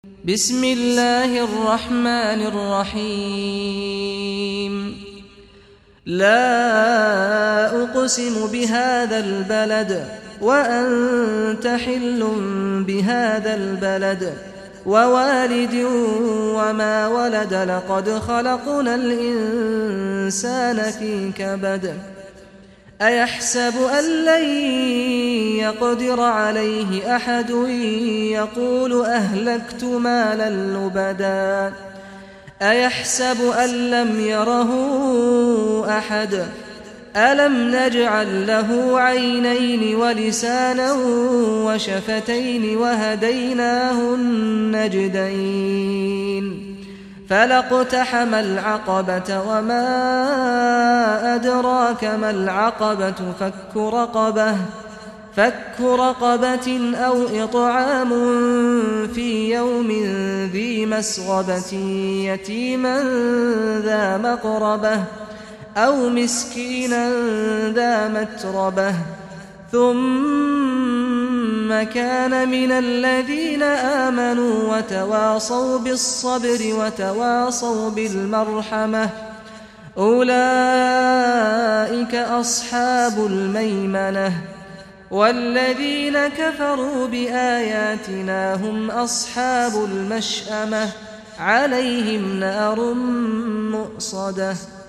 بسم الله الرحمن الرحيم لا أقسم بهذا البلد وأنت حل بهذا البلد ووالد وما ولد لقد خلقنا الإنسان في كبد أيحسب أن لن يقدر عليه أحد يقول أهلكت مالا لبدا أيحسب أن لم يره أحد ألم نجعل له عينين ولسانا وشفتين وهديناه النجدين فلاقتحم العقبة وما أدراك ما العقبة فك رقبة أو إطعام في يوم ذي مسغبة يتيما ذا مقربة أو مسكينا ذا متربة ثم كان من الذين آمنوا وتواصوا بالصبر وتواصوا بالمرحمة أولئك أصحاب الميمنة والذين كفروا بآياتنا هم أصحاب المشأمة عليهم نار مؤصدة